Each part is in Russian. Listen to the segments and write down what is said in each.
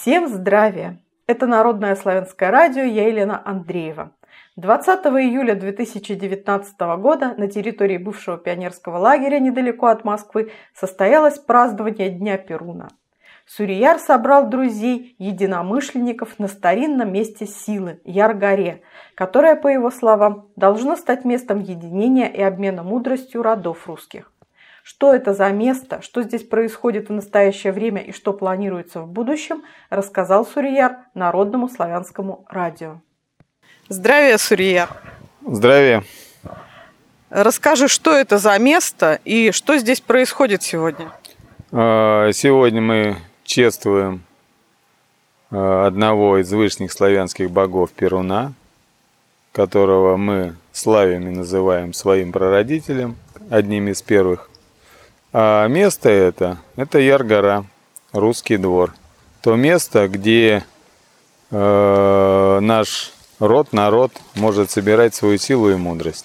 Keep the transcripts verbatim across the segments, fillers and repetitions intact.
Всем здравия! Это Народное славянское радио, я Елена Андреева. двадцатого июля две тысячи девятнадцатого года на территории бывшего пионерского лагеря недалеко от Москвы состоялось празднование Дня Перуна. Сурияр собрал друзей, единомышленников на старинном месте силы – Яр-горе, которое, по его словам, должно стать местом единения и обмена мудростью родов русских. Что это за место, что здесь происходит в настоящее время и что планируется в будущем, рассказал Сурияр Народному славянскому радио. Здравия, Сурияр! Здравия! Расскажи, что это за место и что здесь происходит сегодня? Сегодня мы чествуем одного из высших славянских богов Перуна, которого мы славим и называем своим прародителем, одним из первых. А место это, это Яр-гора, русский двор. То место, где э, наш род, народ может собирать свою силу и мудрость.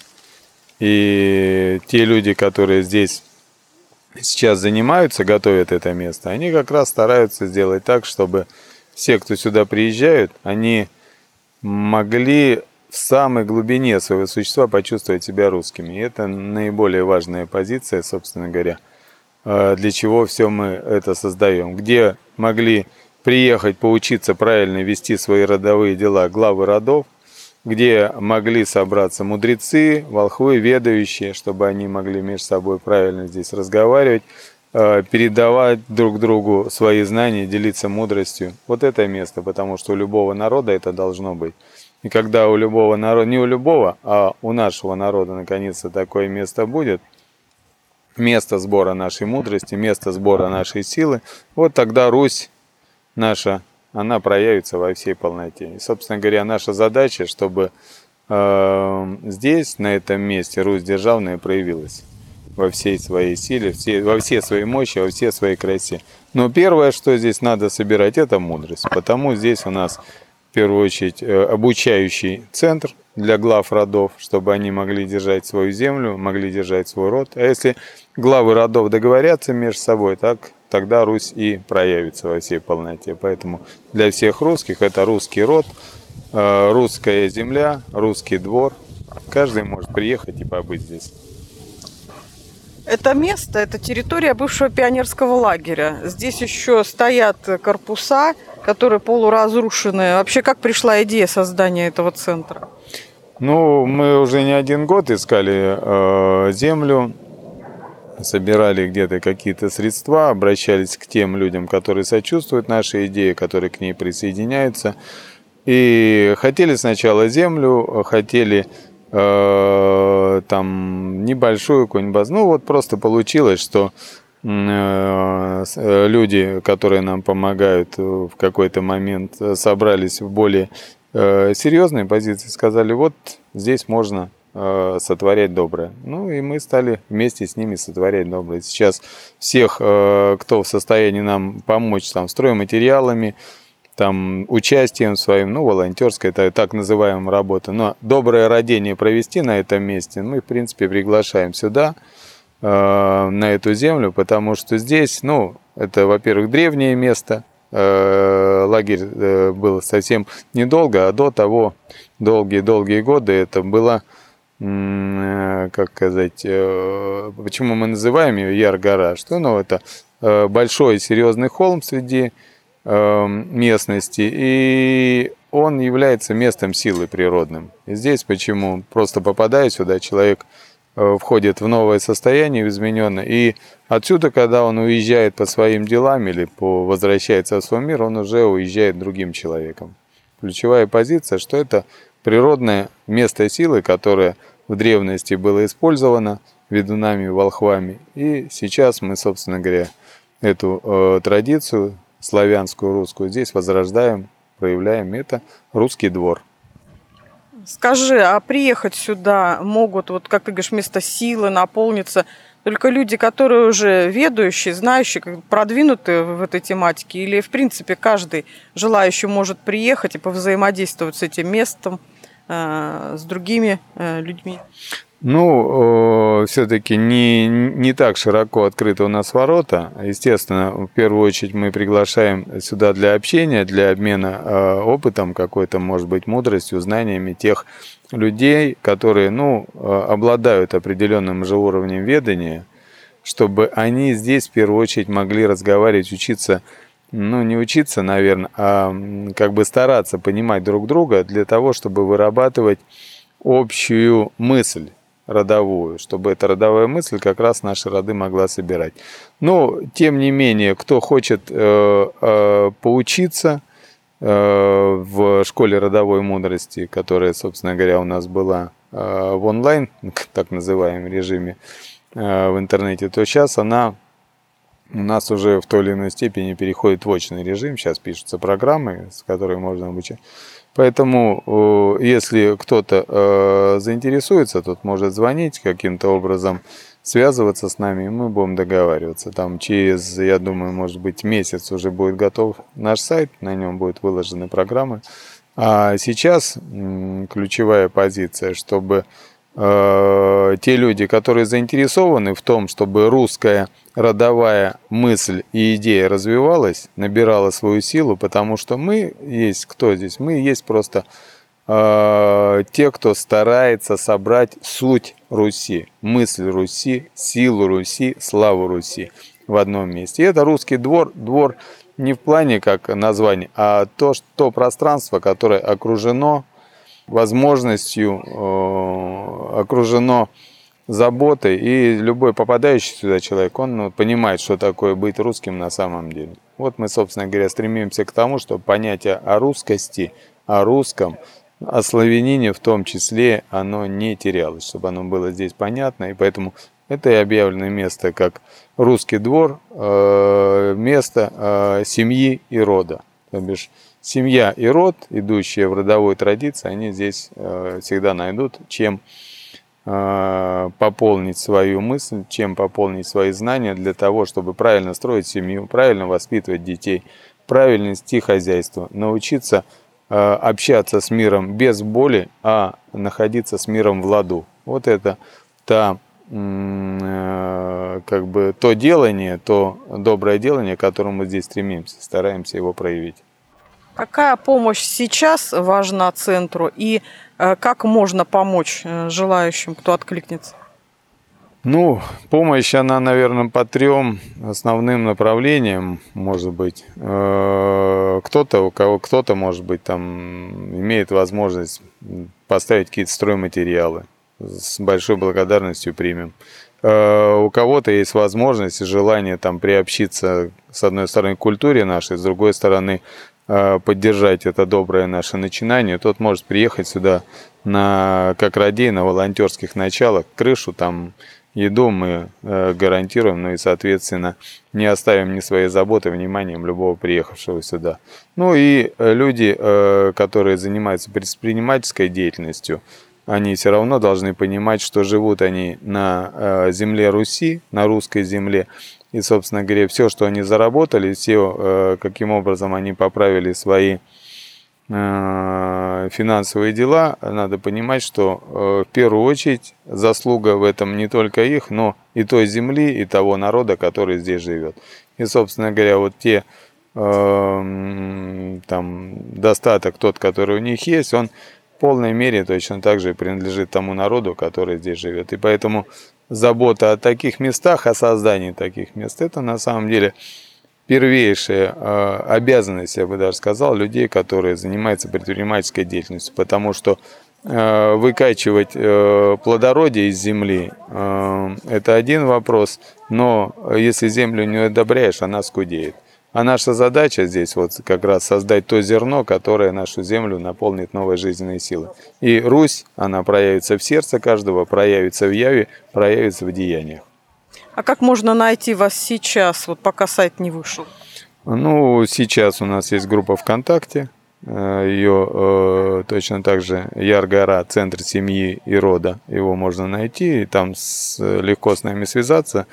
И те люди, которые здесь сейчас занимаются, готовят это место, они как раз стараются сделать так, чтобы все, кто сюда приезжают, они могли в самой глубине своего существа почувствовать себя русскими. И это наиболее важная позиция, собственно говоря, для чего все мы это создаем. Где могли приехать, поучиться правильно вести свои родовые дела главы родов, где могли собраться мудрецы, волхвы, ведающие, чтобы они могли между собой правильно здесь разговаривать, передавать друг другу свои знания, делиться мудростью. Вот это место, потому что у любого народа это должно быть. И когда у любого народа, не у любого, а у нашего народа наконец-то такое место будет, место сбора нашей мудрости, место сбора нашей силы, вот тогда Русь наша, она проявится во всей полноте. И, собственно говоря, наша задача, чтобы э, здесь, на этом месте, Русь державная проявилась во всей своей силе, все, во всей своей мощи, во всей своей красе. Но первое, что здесь надо собирать, это мудрость. Потому здесь у нас, в первую очередь, обучающий центр для глав родов, чтобы они могли держать свою землю, могли держать свой род. А если главы родов договорятся между собой, так тогда Русь и проявится во всей полноте. Поэтому для всех русских это русский род, русская земля, русский двор. Каждый может приехать и побыть здесь. Это место, это территория бывшего пионерского лагеря. Здесь еще стоят корпуса, которые полуразрушены. Вообще, как пришла идея создания этого центра? Ну, мы уже не один год искали э, землю, собирали где-то какие-то средства, обращались к тем людям, которые сочувствуют нашей идее, которые к ней присоединяются. И хотели сначала землю, хотели э, там небольшую какую-нибудь базу. Ну, вот просто получилось, что э, люди, которые нам помогают в какой-то момент, собрались в более серьезные позиции, сказали, вот здесь можно э, сотворять доброе. Ну и мы стали вместе с ними сотворять доброе. Сейчас всех, э, кто в состоянии нам помочь там, стройматериалами, там, участием своим, ну, волонтерская, это так называемая работа, но доброе родение провести на этом месте, мы, в принципе, приглашаем сюда, э, на эту землю, потому что здесь, ну, это, во-первых, древнее место. Лагерь был совсем недолго, а до того долгие-долгие годы это было, как сказать, почему мы называем ее Яр-гора, что ну, это большой серьезный холм среди местности, и он является местом силы природным. И здесь почему, просто попадая сюда, человек входит в новое состояние, измененное, и отсюда, когда он уезжает по своим делам или по, возвращается в свой мир, он уже уезжает другим человеком. Ключевая позиция, что это природное место силы, которое в древности было использовано ведунами, волхвами, и сейчас мы, собственно говоря, эту э, традицию славянскую, русскую здесь возрождаем, проявляем. Это русский двор. Скажи, а приехать сюда могут, вот как ты говоришь, место силы наполниться только люди, которые уже ведающие, знающие, как продвинутые в этой тематике, или в принципе каждый желающий может приехать и повзаимодействовать с этим местом, э, с другими э, людьми? Ну, все-таки не, не так широко открыты у нас ворота. Естественно, в первую очередь мы приглашаем сюда для общения, для обмена э, опытом какой-то, может быть, мудростью, знаниями тех людей, которые, ну, э, обладают определенным же уровнем ведания, чтобы они здесь в первую очередь могли разговаривать, учиться, ну, не учиться, наверное, а как бы стараться понимать друг друга для того, чтобы вырабатывать общую мысль родовую, чтобы эта родовая мысль как раз наши роды могла собирать. Но, тем не менее, кто хочет э, э, поучиться э, в школе родовой мудрости, которая, собственно говоря, у нас была э, в онлайн, так называемом режиме, э, в интернете, то сейчас она у нас уже в той или иной степени переходит в очный режим. Сейчас пишутся программы, с которыми можно обучать. Поэтому, если кто-то заинтересуется, тот может звонить, каким-то образом связываться с нами, и мы будем договариваться. Там через, я думаю, может быть, месяц уже будет готов наш сайт, на нем будут выложены программы. А сейчас ключевая позиция, чтобы те люди, которые заинтересованы в том, чтобы русская родовая мысль и идея развивалась, набирала свою силу, потому что мы есть, кто здесь? Мы есть просто э, те, кто старается собрать суть Руси, мысль Руси, силу Руси, славу Руси в одном месте. И это русский двор, двор не в плане как название, а то, что, то пространство, которое окружено возможностью, э, окружено заботой, и любой попадающий сюда человек, он ну, понимает, что такое быть русским на самом деле. Вот мы, собственно говоря, стремимся к тому, чтобы понятие о русскости, о русском, о славянине в том числе, оно не терялось, чтобы оно было здесь понятно, и поэтому это и объявлено место как русский двор, э, место э, семьи и рода. То бишь, семья и род, идущие в родовой традиции, они здесь э, всегда найдут, чем э, пополнить свою мысль, чем пополнить свои знания для того, чтобы правильно строить семью, правильно воспитывать детей, правильно вести хозяйство, научиться э, общаться с миром без боли, а находиться с миром в ладу. Вот это та, э, как бы, то делание, то доброе делание, к которому мы здесь стремимся, стараемся его проявить. Какая помощь сейчас важна центру и э, как можно помочь э, желающим, кто откликнется? Ну, помощь, она, наверное, по трем основным направлениям, может быть. Кто-то, у кого кто-то, может быть, там имеет возможность поставить какие-то стройматериалы. С большой благодарностью примем. У кого-то есть возможность и желание там приобщиться, с одной стороны, к культуре нашей, с другой стороны, поддержать это доброе наше начинание. Тот может приехать сюда на, как радей, на волонтерских началах, крышу, там еду мы гарантируем, ну и, соответственно, не оставим ни своей заботы, вниманием любого приехавшего сюда. Ну и люди, которые занимаются предпринимательской деятельностью, они все равно должны понимать, что живут они на земле Руси, на русской земле. И, собственно говоря, все, что они заработали, все, каким образом они поправили свои финансовые дела, надо понимать, что в первую очередь заслуга в этом не только их, но и той земли, и того народа, который здесь живет. И, собственно говоря, вот те там достаток, тот, который у них есть, он в полной мере точно так же принадлежит тому народу, который здесь живет. И поэтому забота о таких местах, о создании таких мест, это на самом деле первейшая э, обязанность, я бы даже сказал, людей, которые занимаются предпринимательской деятельностью. Потому что э, выкачивать э, плодородие из земли э, – это один вопрос, но если землю не удобряешь, она скудеет. А наша задача здесь вот как раз создать то зерно, которое нашу землю наполнит новой жизненной силой. И Русь, она проявится в сердце каждого, проявится в яве, проявится в деяниях. А как можно найти вас сейчас, вот пока сайт не вышел? Ну, сейчас у нас есть группа ВКонтакте. Ее э, точно так же Яр-Гора, Центр семьи и рода. Его можно найти, и там с, легко с нами связаться.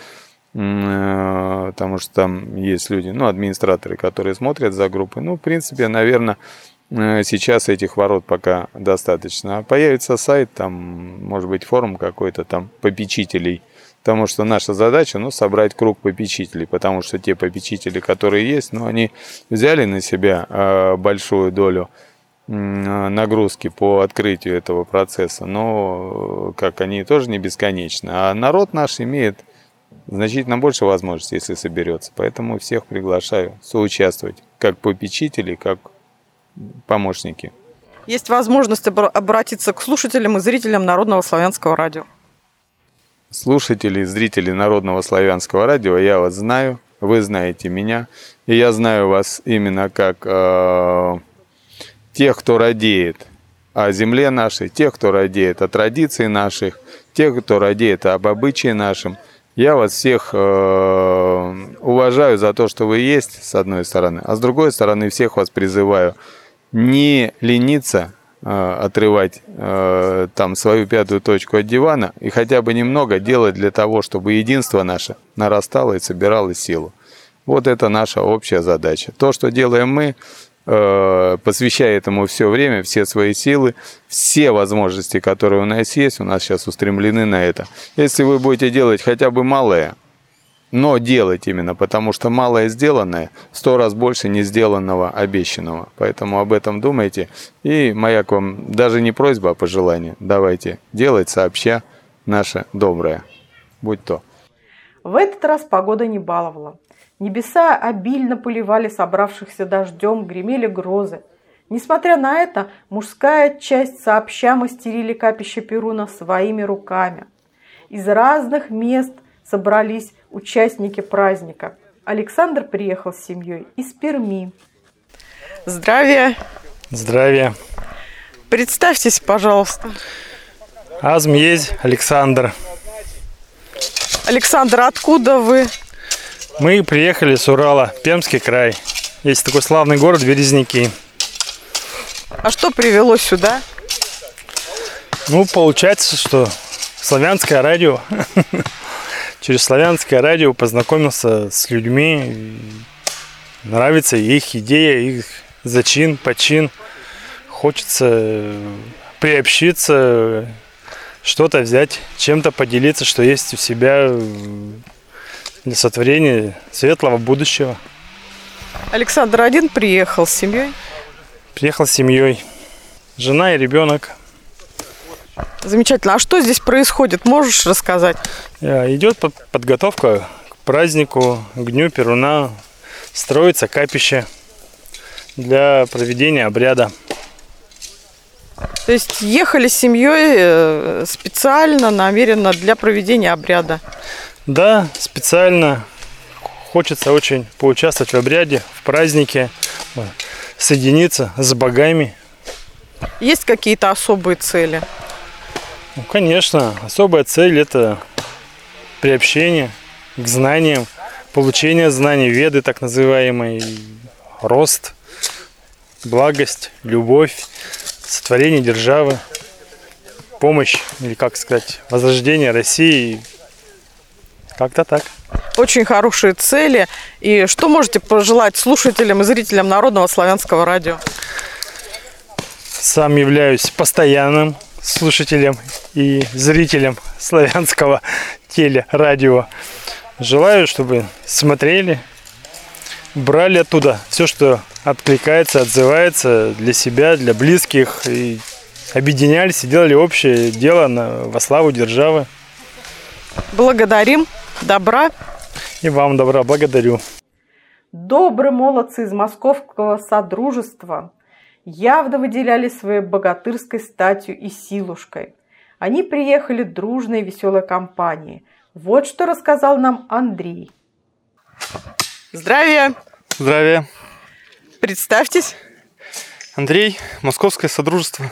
Потому что там есть люди, ну, администраторы, которые смотрят за группой. Ну, в принципе, наверное, Сейчас этих ворот пока достаточно. А появится сайт, там, может быть, форум какой-то там попечителей. Потому что наша задача, ну, собрать круг попечителей. Потому что те попечители, которые есть, ну, они взяли на себя э, большую долю э, нагрузки по открытию этого процесса. Но, как они тоже не бесконечны. А народ наш имеет значительно больше возможностей, если соберется. Поэтому всех приглашаю соучаствовать. Как попечители, как помощники. Есть возможность обратиться к слушателям и зрителям Народного славянского радио. Слушатели и зрители Народного славянского радио, я вас знаю, вы знаете меня, и я знаю вас именно как э, тех, кто радеет о земле нашей, тех, кто радеет о традиции наших, тех, кто радеет об обычае нашем. Я вас всех э, уважаю за то, что вы есть, с одной стороны, а с другой стороны всех вас призываю не лениться, э, отрывать э, там свою пятую точку от дивана и хотя бы немного делать для того, чтобы единство наше нарастало и собирало силу. Вот это наша общая задача. То, что делаем мы, э, посвящая этому все время, все свои силы, все возможности, которые у нас есть, у нас сейчас устремлены на это. Если вы будете делать хотя бы малое, но делать именно, потому что малое сделанное в сто раз больше не сделанного обещанного. Поэтому об этом думайте. И моя к вам даже не просьба, а пожелание. Давайте делать сообща наше доброе. Будь то. В этот раз погода не баловала. Небеса обильно поливали собравшихся дождем, гремели грозы. Несмотря на это, мужская часть сообща мастерили капище Перуна своими руками. Из разных мест собрались участники праздника. Александр приехал с семьей из Перми. Здравия. Здравия. Представьтесь, пожалуйста. Азмьезь Александр. Александр, откуда вы? Мы приехали с Урала, Пермский край. Есть такой славный город Березники. А что привело сюда? Ну, получается, что славянское радио. Через славянское радио познакомился с людьми. Нравится их идея, их зачин, почин. Хочется приобщиться, что-то взять, чем-то поделиться, что есть у себя для сотворения светлого будущего. Александр один приехал с семьей? Приехал с семьей. Жена и ребенок. Замечательно. А что здесь происходит? Можешь рассказать? Идет подготовка к празднику, к Дню Перуна. Строится капище для проведения обряда. То есть ехали с семьей специально, намеренно для проведения обряда? Да, специально. Хочется очень поучаствовать в обряде, в празднике, соединиться с богами. Есть какие-то особые цели? Ну, конечно, особая цель – это приобщение к знаниям, получение знаний, веды так называемой, рост, благость, любовь, сотворение державы, помощь, или, как сказать, возрождение России. Как-то так. Очень хорошие цели. И что можете пожелать слушателям и зрителям Народного славянского радио? Сам являюсь постоянным слушателем и зрителем славянского телерадио. Желаю, чтобы смотрели, брали оттуда все, что откликается, отзывается для себя, для близких, и объединялись и делали общее дело на, во славу державы. Благодарим. Добра. И вам добра. Благодарю. Добрые молодцы из Московского Содружества явно выделяли своей богатырской статью и силушкой. Они приехали дружной и веселой компанией. Вот что рассказал нам Андрей. Здравия. Здравия. Представьтесь. Андрей, Московское Содружество.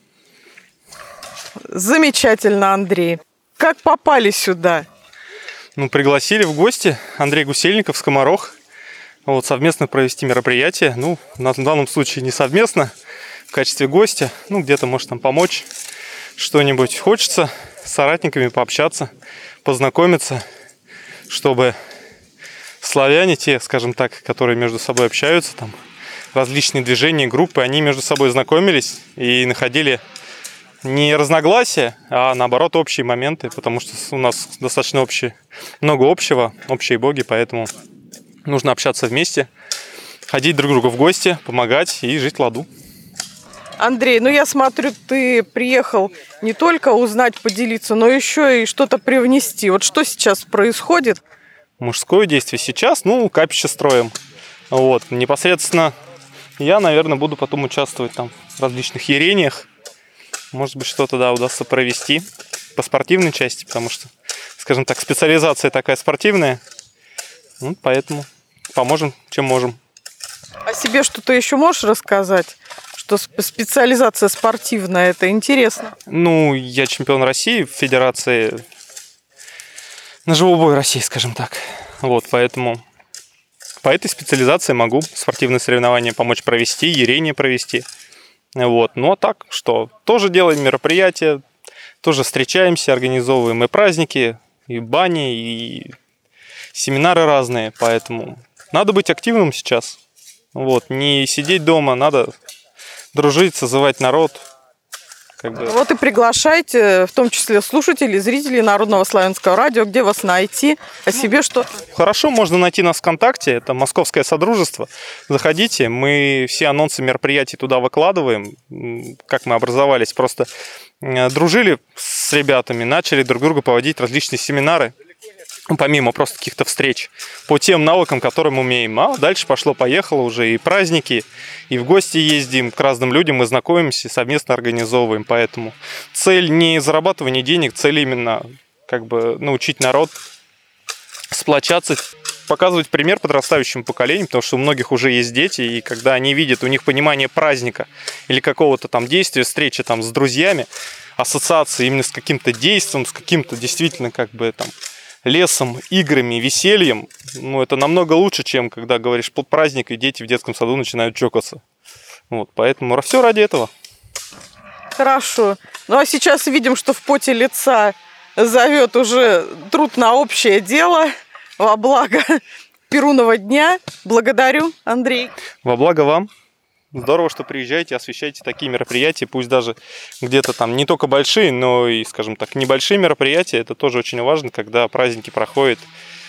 Замечательно, Андрей. Как попали сюда? Ну, пригласили в гости Андрей Гусельников, Скоморох. Вот, совместно провести мероприятие. Ну, в данном случае не совместно, в качестве гостя. Ну, где-то, может, там помочь что-нибудь. Хочется с соратниками пообщаться, познакомиться, чтобы славяне, те, скажем так, которые между собой общаются, там, различные движения, группы, они между собой знакомились и находили не разногласия, а наоборот общие моменты, потому что у нас достаточно общие, много общего, общие боги, поэтому нужно общаться вместе, ходить друг к другу в гости, помогать и жить в ладу. Андрей, ну я смотрю, ты приехал не только узнать, поделиться, но еще и что-то привнести. Вот что сейчас происходит? Мужское действие сейчас, ну, капище строим. Вот, непосредственно я, наверное, буду потом участвовать там в различных ярениях. Может быть, что-то, да, удастся провести по спортивной части, потому что, скажем так, специализация такая спортивная. Ну, поэтому поможем, чем можем. О себе что-то еще можешь рассказать? Что специализация спортивная, это интересно. Ну, я чемпион России в Федерации ножевого боя России, скажем так. Вот, поэтому по этой специализации могу спортивные соревнования помочь провести, ярение провести. Вот, ну а так, что тоже делаем мероприятия, тоже встречаемся, организовываем и праздники, и бани, и семинары разные, поэтому надо быть активным сейчас. Вот, не сидеть дома, надо дружить, созывать народ. Как бы. Вот и приглашайте, в том числе слушателей, зрителей Народного славянского радио, где вас найти, о себе что-то. Хорошо, можно найти нас ВКонтакте, это Московское Содружество. Заходите, мы все анонсы мероприятий туда выкладываем. Как мы образовались, просто дружили с ребятами, начали друг другу проводить различные семинары. Помимо просто каких-то встреч, по тем навыкам, которые мы умеем. А дальше пошло-поехало уже и праздники, и в гости ездим к разным людям, мы знакомимся, совместно организовываем. Поэтому цель не зарабатывание денег, цель именно как бы научить народ сплочаться, показывать пример подрастающему поколению, потому что у многих уже есть дети, и когда они видят, у них понимание праздника или какого-то там действия, встречи там с друзьями, ассоциации именно с каким-то действием, с каким-то действительно как бы там лесом, играми, весельем, ну, это намного лучше, чем когда говоришь праздник, и дети в детском саду начинают чокаться. Вот, поэтому все ради этого. Хорошо. Ну, а сейчас видим, что в поте лица зовет уже труд на общее дело во благо Перунова дня. Благодарю, Андрей. Во благо вам. Здорово, что приезжаете, освещаете такие мероприятия, пусть даже где-то там не только большие, но и, скажем так, небольшие мероприятия. Это тоже очень важно, когда праздники проходят,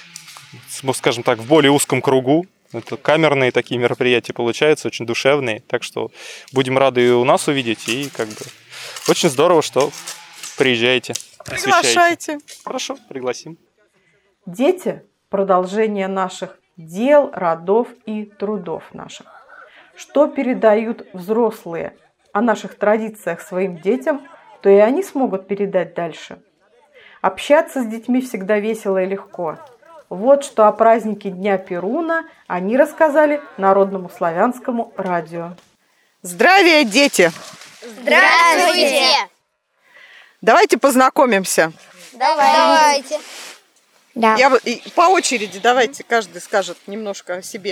скажем так, в более узком кругу. Это камерные такие мероприятия получаются, очень душевные. Так что будем рады и у нас увидеть. И как бы очень здорово, что приезжаете, освещаете. Приглашайте. Хорошо, пригласим. Дети – продолжение наших дел, родов и трудов наших. Что передают взрослые о наших традициях своим детям, то и они смогут передать дальше. Общаться с детьми всегда весело и легко. Вот что о празднике Дня Перуна они рассказали Народному славянскому радио. Здравия, дети! Здравствуйте! Давайте познакомимся. Давайте. Да. Я по очереди давайте, каждый скажет немножко о себе.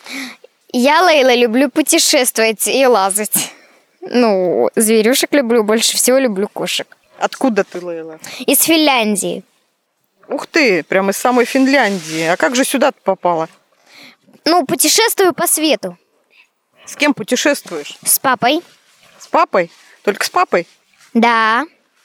Я, Лейла, люблю путешествовать и лазать. Ну, зверюшек люблю, больше всего люблю кошек. Откуда ты, Лейла? Из Финляндии. Ух ты, прямо из самой Финляндии. А как же сюда ты попала? Ну, путешествую по свету. С кем путешествуешь? С папой. С папой? Только с папой? Да.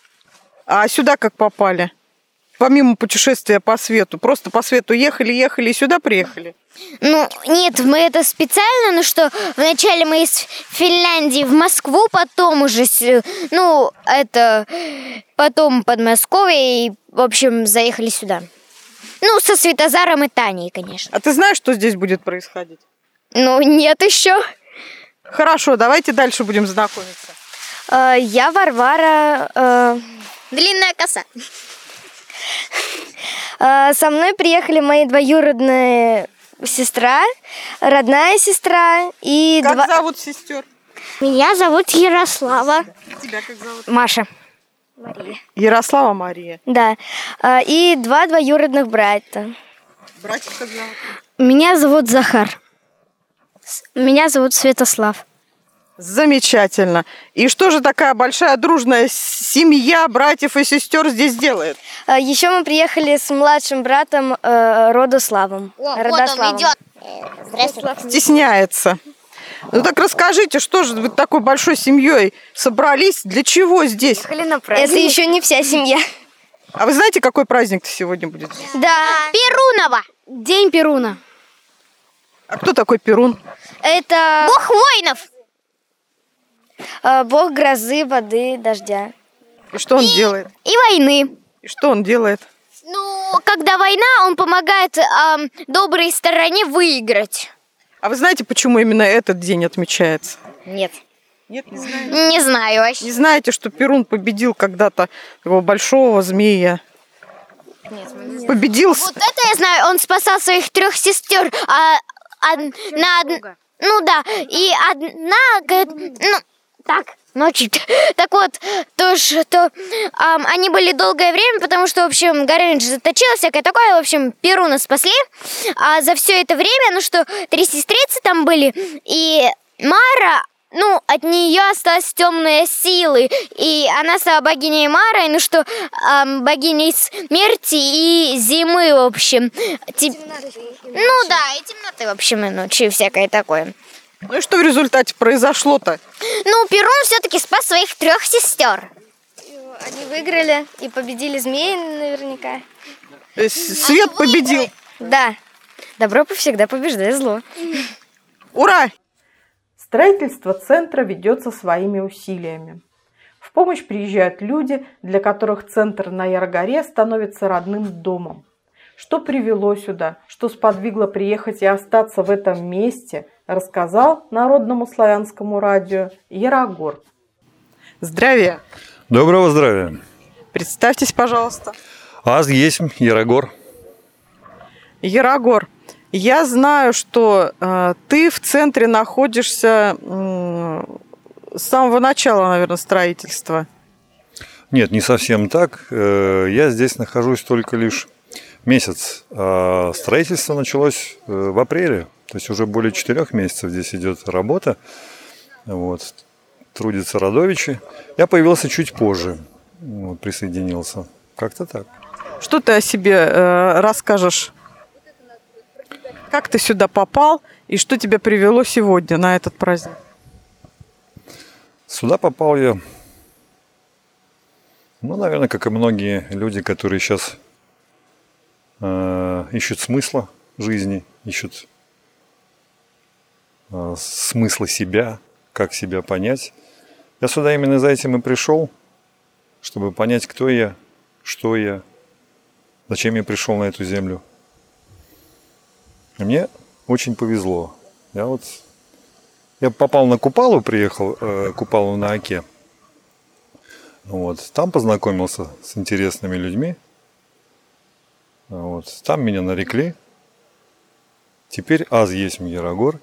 А сюда как попали? Помимо путешествия по свету, просто по свету ехали, ехали и сюда приехали? Ну, нет, мы это специально, ну что, вначале мы из Финляндии в Москву, потом уже, ну, это, потом Подмосковье и, в общем, заехали сюда. Ну, со Светозаром и Таней, конечно. А ты знаешь, что здесь будет происходить? Ну, нет еще. Хорошо, давайте дальше будем знакомиться. Э, я Варвара. Э, Длинная коса. э, со мной приехали мои двоюродные сестра, родная сестра и Как два... зовут сестер? Меня зовут Ярослава. Тебя как зовут? Маша. Ярослава Мария. Да. Э, и два двоюродных брата. Братьев как зовут? Меня зовут Захар. Меня зовут Святослав. Замечательно. И что же такая большая дружная семья братьев и сестер здесь делает? Э, еще мы приехали с младшим братом э, Родославом. О, вот Родославом. он идет. Здравствуйте. Стесняется. Ну так расскажите, что же вы такой большой семьей собрались? Для чего здесь? Это еще не вся семья. А вы знаете, какой праздник сегодня будет? Да, Перунова. День Перуна. А кто такой Перун? Это Бог воинов. э, бог грозы, воды, дождя. И что он делает? И войны. И что он делает? Ну, когда война, он помогает эм, доброй стороне выиграть. А вы знаете, почему именно этот день отмечается? Нет. Нет, не знаю. Не знаю вообще. Не знаете, что Перун победил когда-то его большого змея? Нет, Победил. с- Вот это я знаю, он спасал своих трех сестер, а, од- на од- ну да, и одна, говорит, ну так, ночью. Так вот, то что ам, они были долгое время, потому что, в общем, Горыныч заточила, всякое такое, в общем, Перуна спасли, а за все это время, ну что, три сестрицы там были, и Мара, ну, от нее осталась темная силы, и она стала богиней Марой, ну что, ам, богиней смерти и зимы, в общем. Тип- Ну да, и темноты, в общем, и ночи, и всякое такое. Ну и что в результате произошло-то? Ну, Перун все-таки спас своих трех сестер. Они выиграли и победили змеи наверняка. То есть свет победил. Да. Добро всегда побеждает зло. Ура! Строительство центра ведется своими усилиями. В помощь приезжают люди, для которых центр на Яргоре становится родным домом. Что привело сюда, что сподвигло приехать и остаться в этом месте, рассказал Народному славянскому радио Ярогор. Здравия! Доброго здравия. Представьтесь, пожалуйста. Аз есть Ярогор. Ярогор, я знаю, что э, ты в центре находишься э, с самого начала, наверное, строительства. Нет, не совсем так. Э, Я здесь нахожусь только лишь месяц. А строительство началось э, в апреле. То есть уже более четырех месяцев здесь идет работа. Вот. Трудятся родовичи. Я появился чуть позже. Вот, присоединился. Как-то так. Что ты о себе э, расскажешь? Как ты сюда попал и что тебя привело сегодня на этот праздник? Сюда попал я, ну, наверное, как и многие люди, которые сейчас э, ищут смысла жизни, ищут э, смысла себя, как себя понять. Я сюда именно за этим и пришел, чтобы понять, кто я, что я, зачем я пришел на эту землю. И мне очень повезло. Я вот я попал на Купалу, приехал, э, Купалу на Оке. Вот. Там познакомился с интересными людьми. Вот. Там меня нарекли. Теперь аз есть Ярогор.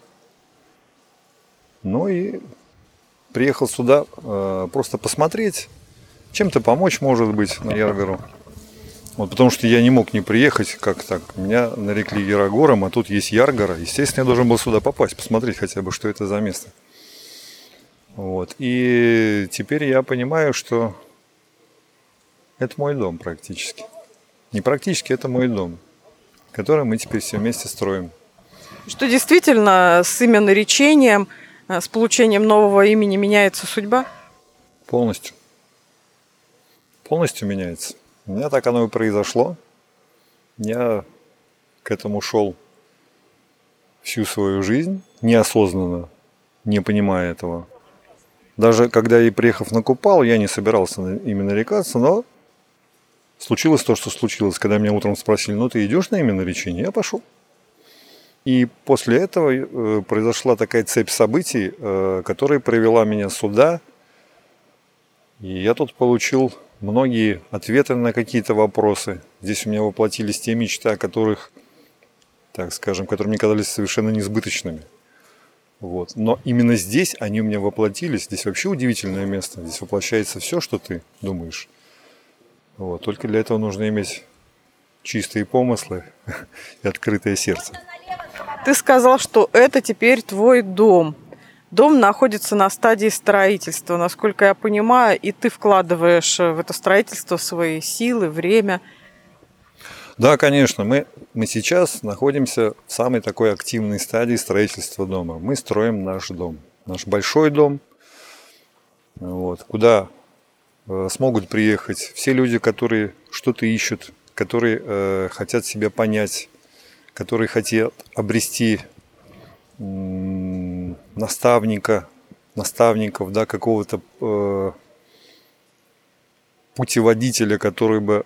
Ну и приехал сюда э, просто посмотреть, чем-то помочь, может быть, на Яргору. Вот, потому что я не мог не приехать, как так. Меня нарекли Ярогором, а тут есть Яргора. Естественно, я должен был сюда попасть, посмотреть хотя бы, что это за место. Вот. И теперь я понимаю, что это мой дом практически. Не практически, это мой дом, который мы теперь все вместе строим. Что действительно с именоречением, э, с получением нового имени меняется судьба? Полностью. Полностью меняется. У меня так оно и произошло. Я к этому шел всю свою жизнь, неосознанно, не понимая этого. Даже когда я, приехав на Купалу, я не собирался именно нарекаться, но случилось то, что случилось. Когда меня утром спросили, ну ты идешь на именоречение? Я пошел. И после этого произошла такая цепь событий, которая привела меня сюда. И я тут получил многие ответы на какие-то вопросы. Здесь у меня воплотились те мечты, о которых, так скажем, которые мне казались совершенно несбыточными. Вот. Но именно здесь они у меня воплотились. Здесь вообще удивительное место. Здесь воплощается все, что ты думаешь. Вот. Только для этого нужно иметь чистые помыслы и открытое сердце. Ты сказал, что это теперь твой дом. Дом находится на стадии строительства, насколько я понимаю, и ты вкладываешь в это строительство свои силы, время. Да, конечно, мы, мы сейчас находимся в самой такой активной стадии строительства дома. Мы строим наш дом, наш большой дом, вот, куда э, смогут приехать все люди, которые что-то ищут, которые э, хотят себя понять, которые хотят обрести м, наставника, наставников, да, какого-то э, путеводителя, который бы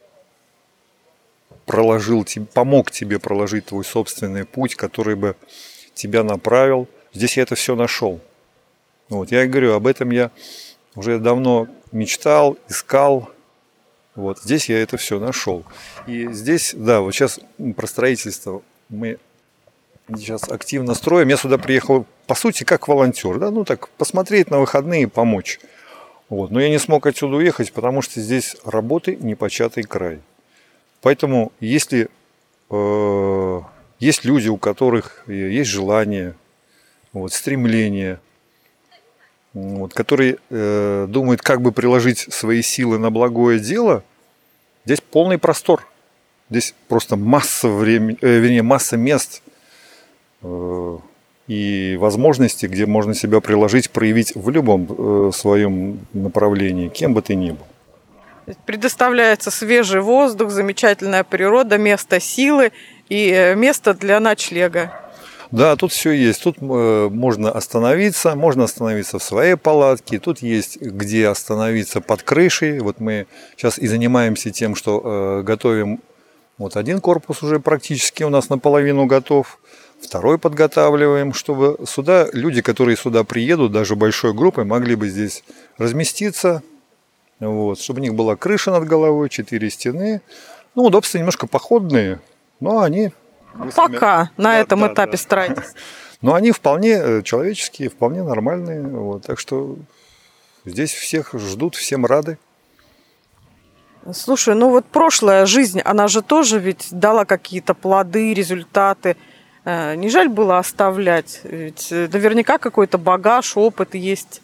проложил, помог тебе проложить твой собственный путь, который бы тебя направил. Здесь я это все нашел. Вот, я и говорю, об этом я уже давно мечтал, искал. Вот, здесь я это все нашел. И здесь, да, вот сейчас про строительство мы сейчас активно строим. Я сюда приехал, по сути, как волонтер, да, ну так, посмотреть на выходные и помочь. Вот, но я не смог отсюда уехать, потому что здесь работы непочатый край. Поэтому, если э, есть люди, у которых есть желание, вот, стремление, вот, которые э, думают, как бы приложить свои силы на благое дело, здесь полный простор. Здесь просто масса времени, э, вернее, масса мест э, и возможностей, где можно себя приложить, проявить в любом э, своем направлении, кем бы ты ни был. Предоставляется свежий воздух, замечательная природа, место силы и место для ночлега. Да, тут все есть. Тут э, можно остановиться, можно остановиться в своей палатке. Тут есть где остановиться под крышей. Вот мы сейчас и занимаемся тем, что э, готовим. Вот один корпус уже практически у нас наполовину готов. Второй подготавливаем, чтобы сюда люди, которые сюда приедут, даже большой группой, могли бы здесь разместиться. Вот, чтобы у них была крыша над головой, четыре стены. Ну, удобства немножко походные, но они... Пока на да, этом да, этапе да. строительства. Но они вполне человеческие, вполне нормальные. Вот, так что здесь всех ждут, всем рады. Слушай, ну вот прошлая жизнь, она же тоже ведь дала какие-то плоды, результаты. Не жаль было оставлять? Ведь наверняка какой-то багаж, опыт есть.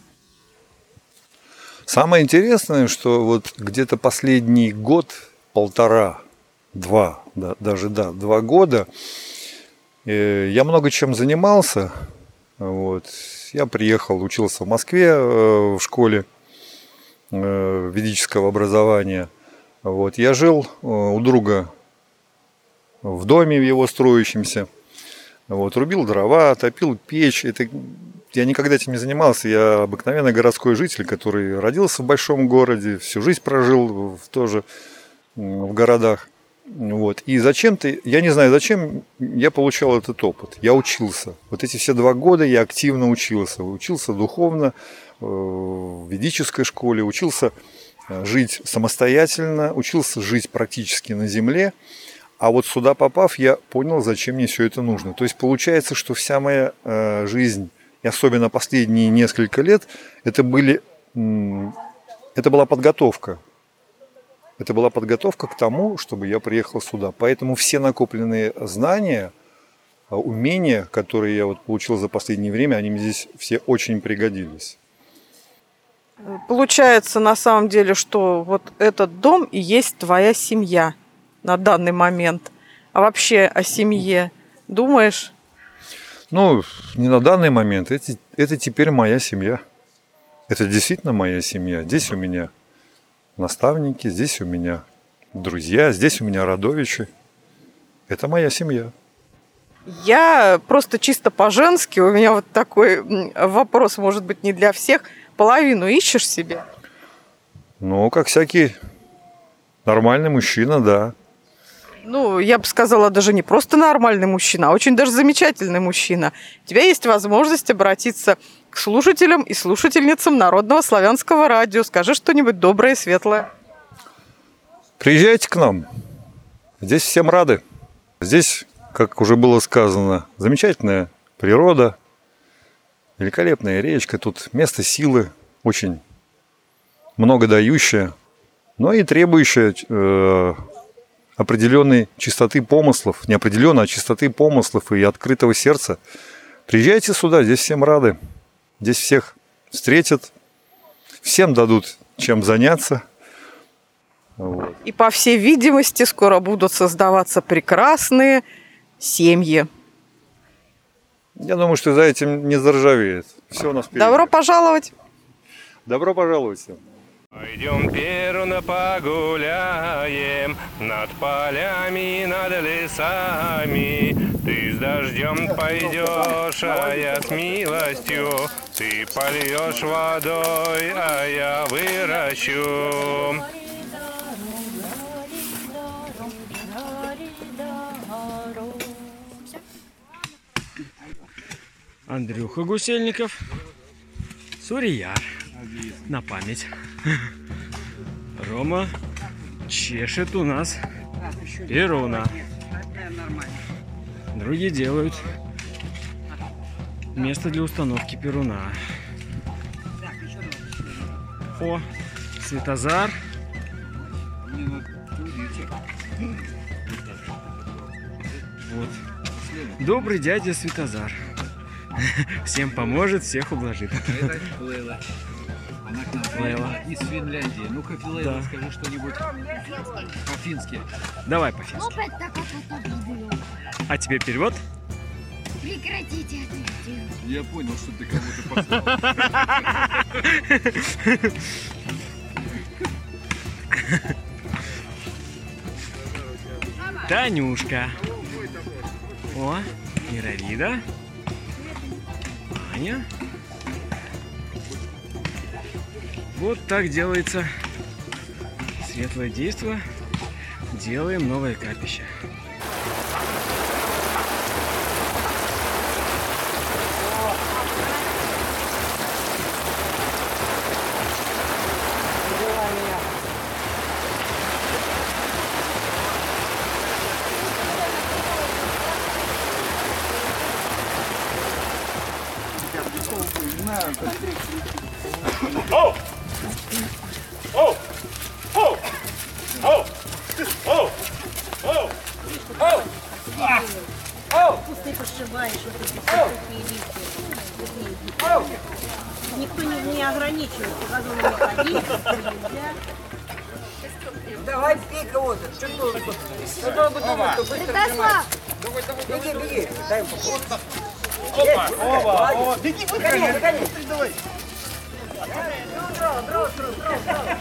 Самое интересное, что вот где-то последний год, полтора, два, да, даже да, два года, э, я много чем занимался. Вот. Я приехал, учился в Москве э, в школе э, ведического образования. Вот. Я жил э, у друга в доме в его строящемся. Вот. Рубил дрова, топил печь. Это... Я никогда этим не занимался. Я обыкновенный городской житель, который родился в большом городе, всю жизнь прожил в, тоже в городах. Вот. И зачем-то, я не знаю зачем, я получал этот опыт. Я учился. Вот эти все два года я активно учился. Учился духовно в ведической школе, учился жить самостоятельно, учился жить практически на земле. А вот сюда попав, я понял, зачем мне все это нужно. То есть получается, что вся моя жизнь, и особенно последние несколько лет, это, были, это была подготовка. Это была подготовка к тому, чтобы я приехал сюда. Поэтому все накопленные знания, умения, которые я вот получил за последнее время, они мне здесь все очень пригодились. Получается, на самом деле, что вот этот дом и есть твоя семья на данный момент. А вообще о семье думаешь? Ну, не на данный момент. Это, это теперь моя семья. Это действительно моя семья. Здесь у меня наставники, здесь у меня друзья, здесь у меня родовичи. Это моя семья. Я просто чисто по-женски, у меня вот такой вопрос, может быть, не для всех. Половину ищешь себе? Ну, как всякий нормальный мужчина, да. Ну, я бы сказала, даже не просто нормальный мужчина, а очень даже замечательный мужчина. У тебя есть возможность обратиться к слушателям и слушательницам Народного славянского радио. Скажи что-нибудь доброе и светлое. Приезжайте к нам. Здесь всем рады. Здесь, как уже было сказано, замечательная природа, великолепная речка. Тут место силы очень много дающее, но и требующее э, определенной чистоты помыслов. Не определенной, а чистоты помыслов и открытого сердца. Приезжайте сюда, здесь всем рады. Здесь всех встретят, всем дадут чем заняться. Вот. И, по всей видимости, скоро будут создаваться прекрасные семьи. Я думаю, что за этим не заржавеет. Все у нас впереди. Добро пожаловать! Добро пожаловать всем. Пойдем Перуна погуляем над полями, над лесами. Ты с дождем пойдешь, а я с милостью. Ты польешь водой, а я выращу. Андрюха Гусельников, Сурияр, на память. Рома чешет у нас Перуна. Другие делают место для установки Перуна. О, Светозар. Вот. Добрый дядя Светозар. Всем поможет, всех ублажит. Это Лейла. Она к нам Лейла. из Финляндии. Ну-ка, Лейла, Да. скажи что-нибудь по-фински. Давай по-фински. А теперь перевод? Прекратите это делать. Я понял, что ты кого-то послал. Танюшка. О, Мировида. Аня. Вот так делается светлое действо. Делаем новое капище. Ты пошибаешь вот эти такие листья. Никто не, не ограничивает, по газону не ходить. Давай, бей кого-то. Что долго? Что долго думать, то быстро нажимай. Беги, беги. Дай ему. Оба, оба, оба. Беги, выгони, выгони. Давай. Браво, браво, браво, браво.